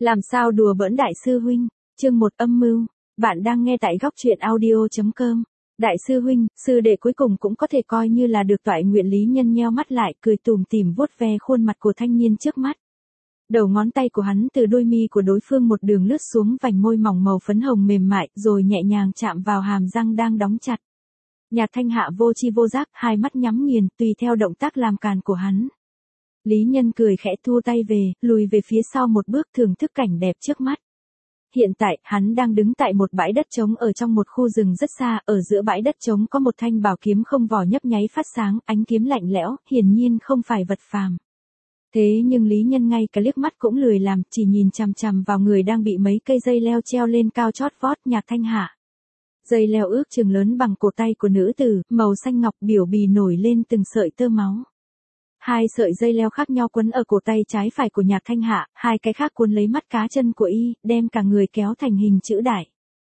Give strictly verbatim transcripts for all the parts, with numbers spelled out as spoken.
Làm sao đùa bỡn đại sư huynh, chương một âm mưu, bạn đang nghe tại góc truyện audio.com. Đại sư huynh, sư đệ cuối cùng cũng có thể coi như là được toại nguyện. Lý Nhân nheo mắt lại, cười tủm tỉm vuốt ve khuôn mặt của thanh niên trước mắt. Đầu ngón tay của hắn từ đôi mi của đối phương một đường lướt xuống vành môi mỏng màu phấn hồng mềm mại, rồi nhẹ nhàng chạm vào hàm răng đang đóng chặt. Nhạc Thanh Hạ vô chi vô giác, hai mắt nhắm nghiền, tùy theo động tác làm càn của hắn. Lý Nhân cười khẽ thu tay về, lùi về phía sau một bước thưởng thức cảnh đẹp trước mắt. Hiện tại, hắn đang đứng tại một bãi đất trống ở trong một khu rừng rất xa, ở giữa bãi đất trống có một thanh bảo kiếm không vỏ nhấp nháy phát sáng, ánh kiếm lạnh lẽo, hiển nhiên không phải vật phàm. Thế nhưng Lý Nhân ngay cả liếc mắt cũng lười làm, chỉ nhìn chằm chằm vào người đang bị mấy cây dây leo treo lên cao chót vót Nhạc Thanh Hạ. Dây leo ước chừng lớn bằng cổ tay của nữ tử, màu xanh ngọc, biểu bì nổi lên từng sợi tơ máu. Hai sợi dây leo khác nhau quấn ở cổ tay trái phải của Nhạc Thanh Hạ, hai cái khác cuốn lấy mắt cá chân của y, đem cả người kéo thành hình chữ đại.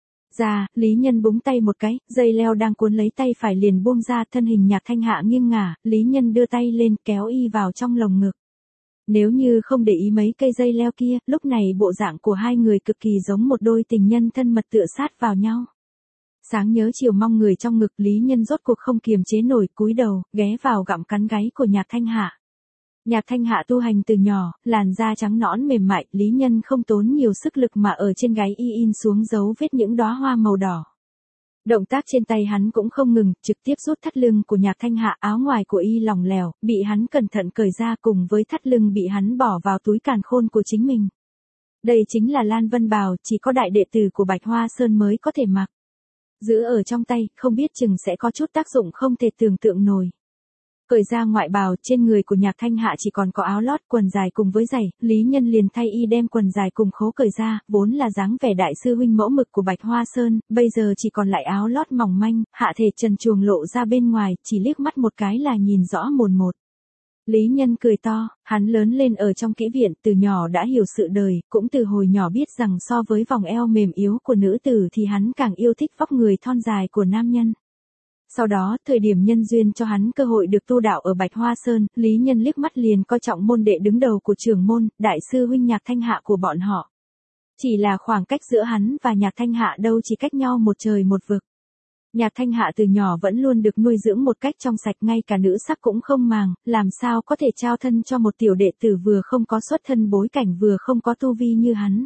Ra, Lý Nhân búng tay một cái, dây leo đang cuốn lấy tay phải liền buông ra, thân hình Nhạc Thanh Hạ nghiêng ngả, Lý Nhân đưa tay lên kéo y vào trong lồng ngực. Nếu như không để ý mấy cây dây leo kia, lúc này bộ dạng của hai người cực kỳ giống một đôi tình nhân thân mật tựa sát vào nhau. Sáng nhớ chiều mong người trong ngực, Lý Nhân rốt cuộc không kiềm chế nổi, cúi đầu, ghé vào gặm cắn gáy của Nhạc Thanh Hạ. Nhạc Thanh Hạ tu hành từ nhỏ, làn da trắng nõn mềm mại, Lý Nhân không tốn nhiều sức lực mà ở trên gáy y in xuống dấu vết những đóa hoa màu đỏ. Động tác trên tay hắn cũng không ngừng, trực tiếp rút thắt lưng của Nhạc Thanh Hạ, áo ngoài của y lỏng lẻo, bị hắn cẩn thận cởi ra, cùng với thắt lưng bị hắn bỏ vào túi càn khôn của chính mình. Đây chính là Lan Vân bào, chỉ có đại đệ tử của Bạch Hoa Sơn mới có thể mặc. Giữ ở trong tay, không biết chừng sẽ có chút tác dụng không thể tưởng tượng nổi. Cởi ra ngoại bào, trên người của Nhạc Thanh Hạ chỉ còn có áo lót, quần dài cùng với giày, Lý Nhân liền thay y đem quần dài cùng khố cởi ra, vốn là dáng vẻ đại sư huynh mẫu mực của Bạch Hoa Sơn, bây giờ chỉ còn lại áo lót mỏng manh, hạ thể trần truồng lộ ra bên ngoài, chỉ liếc mắt một cái là nhìn rõ mồn một. Lý Nhân cười to, hắn lớn lên ở trong kỹ viện, từ nhỏ đã hiểu sự đời, cũng từ hồi nhỏ biết rằng so với vòng eo mềm yếu của nữ tử thì hắn càng yêu thích vóc người thon dài của nam nhân. Sau đó, thời điểm nhân duyên cho hắn cơ hội được tu đạo ở Bạch Hoa Sơn, Lý Nhân liếc mắt liền coi trọng môn đệ đứng đầu của trưởng môn, đại sư huynh Nhạc Thanh Hạ của bọn họ. Chỉ là khoảng cách giữa hắn và Nhạc Thanh Hạ đâu chỉ cách nhau một trời một vực. Nhạc Thanh Hạ từ nhỏ vẫn luôn được nuôi dưỡng một cách trong sạch, ngay cả nữ sắc cũng không màng, làm sao có thể trao thân cho một tiểu đệ tử vừa không có xuất thân bối cảnh vừa không có tu vi như hắn.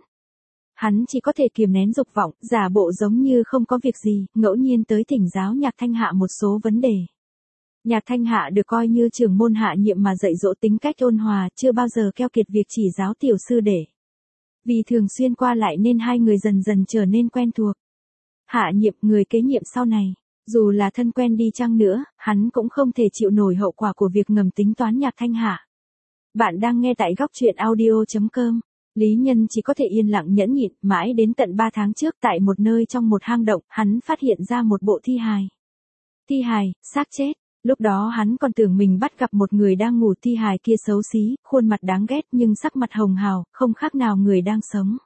Hắn chỉ có thể kiềm nén dục vọng, giả bộ giống như không có việc gì, ngẫu nhiên tới thỉnh giáo Nhạc Thanh Hạ một số vấn đề. Nhạc Thanh Hạ được coi như trưởng môn hạ nhiệm mà dạy dỗ tính cách ôn hòa, chưa bao giờ keo kiệt việc chỉ giáo tiểu sư đệ. Vì thường xuyên qua lại nên hai người dần dần trở nên quen thuộc. Hạ nhiệm, người kế nhiệm sau này, dù là thân quen đi chăng nữa, hắn cũng không thể chịu nổi hậu quả của việc ngầm tính toán Nhạc Thanh Hạ. Bạn đang nghe tại góc truyện audio.com. Lý Nhân chỉ có thể yên lặng nhẫn nhịn, mãi đến tận ba tháng trước tại một nơi trong một hang động, hắn phát hiện ra một bộ thi hài. Thi hài, xác chết. Lúc đó hắn còn tưởng mình bắt gặp một người đang ngủ, thi hài kia xấu xí, khuôn mặt đáng ghét nhưng sắc mặt hồng hào, không khác nào người đang sống.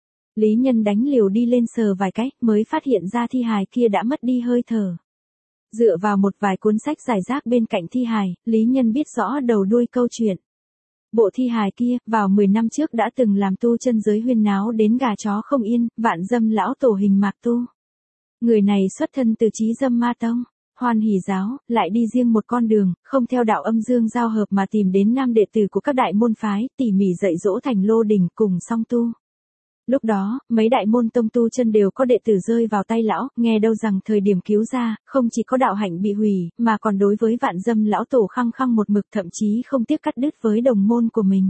Lý Nhân đánh liều đi lên sờ vài cái, mới phát hiện ra thi hài kia đã mất đi hơi thở. Dựa vào một vài cuốn sách rải rác bên cạnh thi hài, Lý Nhân biết rõ đầu đuôi câu chuyện. Bộ thi hài kia, vào mười năm trước đã từng làm tu chân giới huyên náo đến gà chó không yên, vạn dâm lão tổ Hình Mạc Tu. Người này xuất thân từ Chí Dâm Ma Tông, Hoan Hỷ giáo, lại đi riêng một con đường, không theo đạo âm dương giao hợp mà tìm đến nam đệ tử của các đại môn phái, tỉ mỉ dạy dỗ thành Lô Đình cùng song tu. Lúc đó, mấy đại môn tông tu chân đều có đệ tử rơi vào tay lão, nghe đâu rằng thời điểm cứu ra, không chỉ có đạo hạnh bị hủy, mà còn đối với vạn dâm lão tổ khăng khăng một mực, thậm chí không tiếc cắt đứt với đồng môn của mình.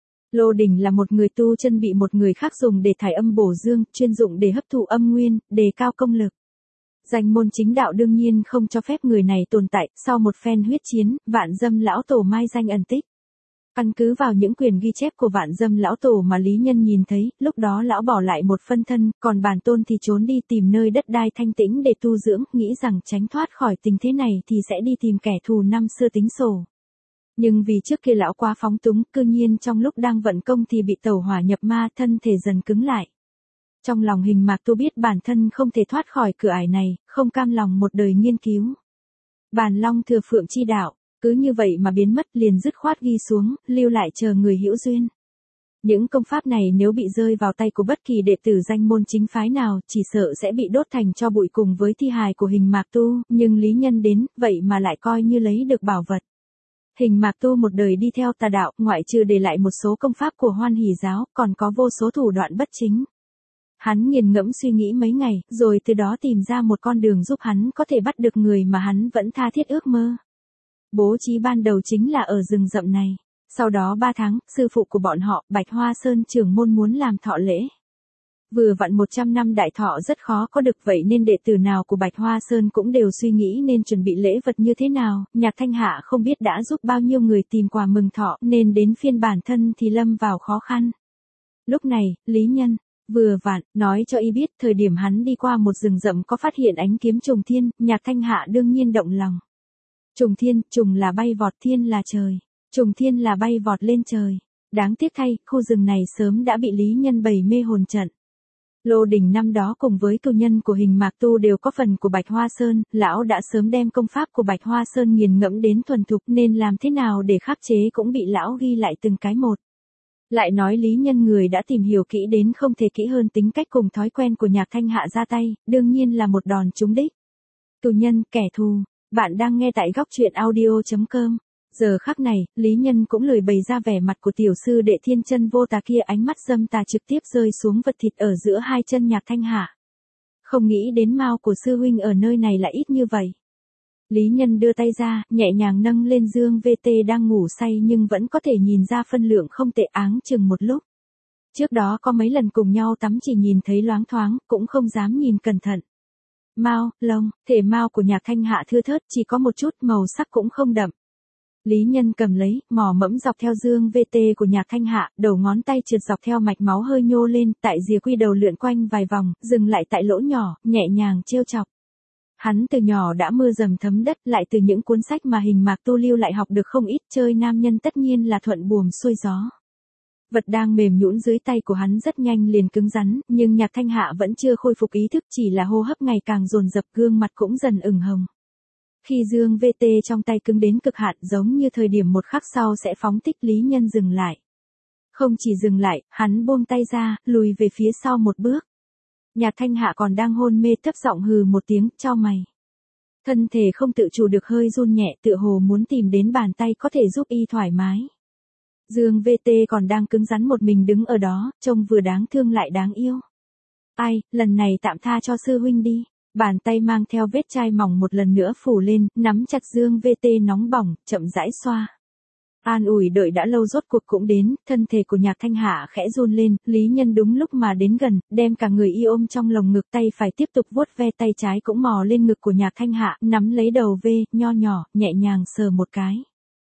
Lô Đình là một người tu chân bị một người khác dùng để thải âm bổ dương, chuyên dụng để hấp thụ âm nguyên, đề cao công lực. Danh môn chính đạo đương nhiên không cho phép người này tồn tại, sau một phen huyết chiến, vạn dâm lão tổ mai danh ẩn tích. Căn cứ vào những quyền ghi chép của vạn dâm lão tổ mà Lý Nhân nhìn thấy, lúc đó lão bỏ lại một phân thân, còn bản tôn thì trốn đi tìm nơi đất đai thanh tĩnh để tu dưỡng, nghĩ rằng tránh thoát khỏi tình thế này thì sẽ đi tìm kẻ thù năm xưa tính sổ. Nhưng vì trước kia lão quá phóng túng, cư nhiên trong lúc đang vận công thì bị tẩu hỏa nhập ma, thân thể dần cứng lại. Trong lòng Hình Mạc Tu biết bản thân không thể thoát khỏi cửa ải này, không cam lòng một đời nghiên cứu Bàn Long Thừa Phượng chi đạo, cứ như vậy mà biến mất, liền dứt khoát ghi xuống, lưu lại chờ người hữu duyên. Những công pháp này nếu bị rơi vào tay của bất kỳ đệ tử danh môn chính phái nào, chỉ sợ sẽ bị đốt thành tro bụi cùng với thi hài của Hình Mạc Tu, nhưng Lý Nhân đến, vậy mà lại coi như lấy được bảo vật. Hình Mạc Tu một đời đi theo tà đạo, ngoại trừ để lại một số công pháp của Hoan Hỷ giáo, còn có vô số thủ đoạn bất chính. Hắn nghiền ngẫm suy nghĩ mấy ngày, rồi từ đó tìm ra một con đường giúp hắn có thể bắt được người mà hắn vẫn tha thiết ước mơ. Bố trí ban đầu chính là ở rừng rậm này. Sau đó ba tháng, sư phụ của bọn họ, Bạch Hoa Sơn trưởng môn muốn làm thọ lễ. Vừa vặn một trăm năm đại thọ rất khó có được, vậy nên đệ tử nào của Bạch Hoa Sơn cũng đều suy nghĩ nên chuẩn bị lễ vật như thế nào. Nhạc Thanh Hạ không biết đã giúp bao nhiêu người tìm quà mừng thọ, nên đến phiên bản thân thì lâm vào khó khăn. Lúc này, Lý Nhân, vừa vặn, nói cho y biết thời điểm hắn đi qua một rừng rậm có phát hiện ánh kiếm trùng thiên, Nhạc Thanh Hạ đương nhiên động lòng. Trùng thiên, trùng là bay vọt, thiên là trời. Trùng thiên là bay vọt lên trời. Đáng tiếc thay, khu rừng này sớm đã bị Lý Nhân bày mê hồn trận. Lô Đình năm đó cùng với cựu nhân của Hình Mạc Tu đều có phần của Bạch Hoa Sơn, lão đã sớm đem công pháp của Bạch Hoa Sơn nghiền ngẫm đến thuần thục nên làm thế nào để khắc chế cũng bị lão ghi lại từng cái một. Lại nói Lý Nhân người đã tìm hiểu kỹ đến không thể kỹ hơn tính cách cùng thói quen của Nhạc Thanh Hạ ra tay, đương nhiên là một đòn trúng đích. Cựu nhân, kẻ thù, bạn đang nghe tại góc truyện audio chấm com. Giờ khắc này, Lý Nhân cũng lười bày ra vẻ mặt của tiểu sư đệ thiên chân vô tà kia, ánh mắt dâm tà trực tiếp rơi xuống vật thịt ở giữa hai chân Nhạc Thanh Hạ. Không nghĩ đến mao của sư huynh ở nơi này là ít như vậy. Lý Nhân đưa tay ra, nhẹ nhàng nâng lên Dương vê tê đang ngủ say nhưng vẫn có thể nhìn ra phân lượng không tệ, áng chừng một lúc. Trước đó có mấy lần cùng nhau tắm chỉ nhìn thấy loáng thoáng, cũng không dám nhìn cẩn thận. Mao, lông, thể mao của Nhạc Thanh Hạ thưa thớt, chỉ có một chút, màu sắc cũng không đậm. Lý Nhân cầm lấy, mò mẫm dọc theo Dương vê tê của Nhạc Thanh Hạ, đầu ngón tay trượt dọc theo mạch máu hơi nhô lên, tại rìa quy đầu lượn quanh vài vòng, dừng lại tại lỗ nhỏ, nhẹ nhàng trêu chọc. Hắn từ nhỏ đã mưa dầm thấm đất, lại từ những cuốn sách mà Hình Mạc Tu lưu lại học được không ít, chơi nam nhân tất nhiên là thuận buồm xuôi gió. Vật đang mềm nhũn dưới tay của hắn rất nhanh liền cứng rắn, nhưng Nhạc Thanh Hạ vẫn chưa khôi phục ý thức, chỉ là hô hấp ngày càng dồn dập, gương mặt cũng dần ửng hồng. Khi Dương vê tê trong tay cứng đến cực hạn, giống như thời điểm một khắc sau sẽ phóng thích, Lý Nhân dừng lại. Không chỉ dừng lại, hắn buông tay ra, lùi về phía sau một bước. Nhạc Thanh Hạ còn đang hôn mê, thấp giọng hừ một tiếng, chau mày. Thân thể không tự chủ được hơi run nhẹ, tựa hồ muốn tìm đến bàn tay có thể giúp y thoải mái. Dương vê tê còn đang cứng rắn một mình đứng ở đó, trông vừa đáng thương lại đáng yêu. Ai, lần này tạm tha cho sư huynh đi. Bàn tay mang theo vết chai mỏng một lần nữa phủ lên, nắm chặt Dương vê tê nóng bỏng, chậm rãi xoa. An ủi đợi đã lâu rốt cuộc cũng đến, thân thể của Nhạc Thanh Hạ khẽ run lên, Lý Nhân đúng lúc mà đến gần, đem cả người y ôm trong lồng ngực, tay phải tiếp tục vuốt ve, tay trái cũng mò lên ngực của Nhạc Thanh Hạ, nắm lấy đầu V, nho nhỏ, nhẹ nhàng sờ một cái.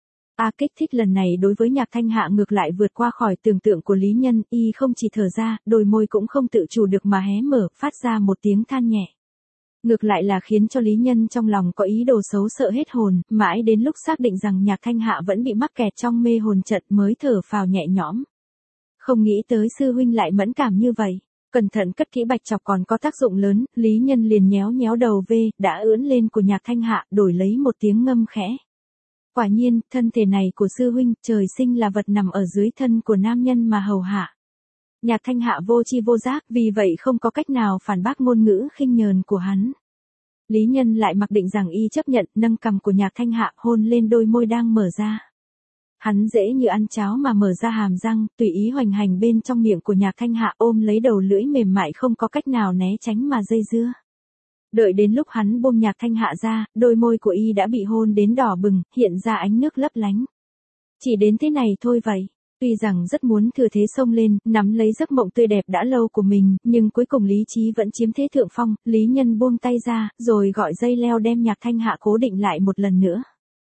A kích thích lần này đối với Nhạc Thanh Hạ ngược lại vượt qua khỏi tưởng tượng của Lý Nhân, y không chỉ thở ra, đôi môi cũng không tự chủ được mà hé mở, phát ra một tiếng than nhẹ. Ngược lại là khiến cho Lý Nhân trong lòng có ý đồ xấu sợ hết hồn, mãi đến lúc xác định rằng Nhạc Thanh Hạ vẫn bị mắc kẹt trong mê hồn trận mới thở phào nhẹ nhõm. Không nghĩ tới sư huynh lại mẫn cảm như vậy. Cẩn thận cất kỹ bạch chọc còn có tác dụng lớn, Lý Nhân liền nhéo nhéo đầu V, đã ưỡn lên của Nhạc Thanh Hạ, đổi lấy một tiếng ngâm khẽ. Quả nhiên, thân thể này của sư huynh, trời sinh là vật nằm ở dưới thân của nam nhân mà hầu hạ. Nhạc Thanh Hạ vô chi vô giác, vì vậy không có cách nào phản bác ngôn ngữ khinh nhờn của hắn. Lý Nhân lại mặc định rằng y chấp nhận, nâng cằm của Nhạc Thanh Hạ, hôn lên đôi môi đang mở ra. Hắn dễ như ăn cháo mà mở ra hàm răng, tùy ý hoành hành bên trong miệng của Nhạc Thanh Hạ, ôm lấy đầu lưỡi mềm mại không có cách nào né tránh mà dây dưa. Đợi đến lúc hắn buông Nhạc Thanh Hạ ra, đôi môi của y đã bị hôn đến đỏ bừng, hiện ra ánh nước lấp lánh. Chỉ đến thế này thôi vậy. Tuy rằng rất muốn thừa thế xông lên, nắm lấy giấc mộng tươi đẹp đã lâu của mình, nhưng cuối cùng lý trí vẫn chiếm thế thượng phong, Lý Nhân buông tay ra, rồi gọi dây leo đem Nhạc Thanh Hạ cố định lại một lần nữa.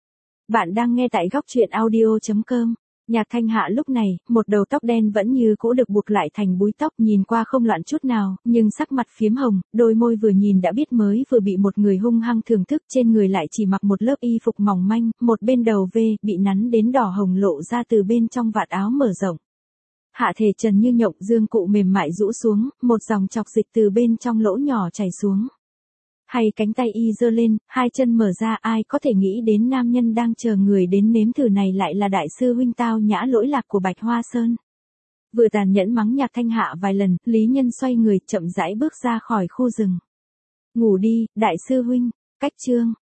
Bạn đang nghe tại góc truyện audio chấm com. Nhạc Thanh Hạ lúc này, một đầu tóc đen vẫn như cũ được buộc lại thành búi tóc, nhìn qua không loạn chút nào, nhưng sắc mặt phiếm hồng, đôi môi vừa nhìn đã biết mới vừa bị một người hung hăng thưởng thức, trên người lại chỉ mặc một lớp y phục mỏng manh, một bên đầu V, bị nắn đến đỏ hồng lộ ra từ bên trong vạt áo mở rộng. Hạ thể trần như nhộng, dương cụ mềm mại rũ xuống, một dòng chọc dịch từ bên trong lỗ nhỏ chảy xuống. Hay cánh tay y giơ lên, hai chân mở ra, ai có thể nghĩ đến nam nhân đang chờ người đến nếm thử này lại là đại sư huynh Tao Nhã Lỗi Lạc của Bạch Hoa Sơn. Vừa tàn nhẫn mắng Nhạc Thanh Hạ vài lần, Lý Nhân xoay người chậm rãi bước ra khỏi khu rừng. Ngủ đi, đại sư huynh, cách chương.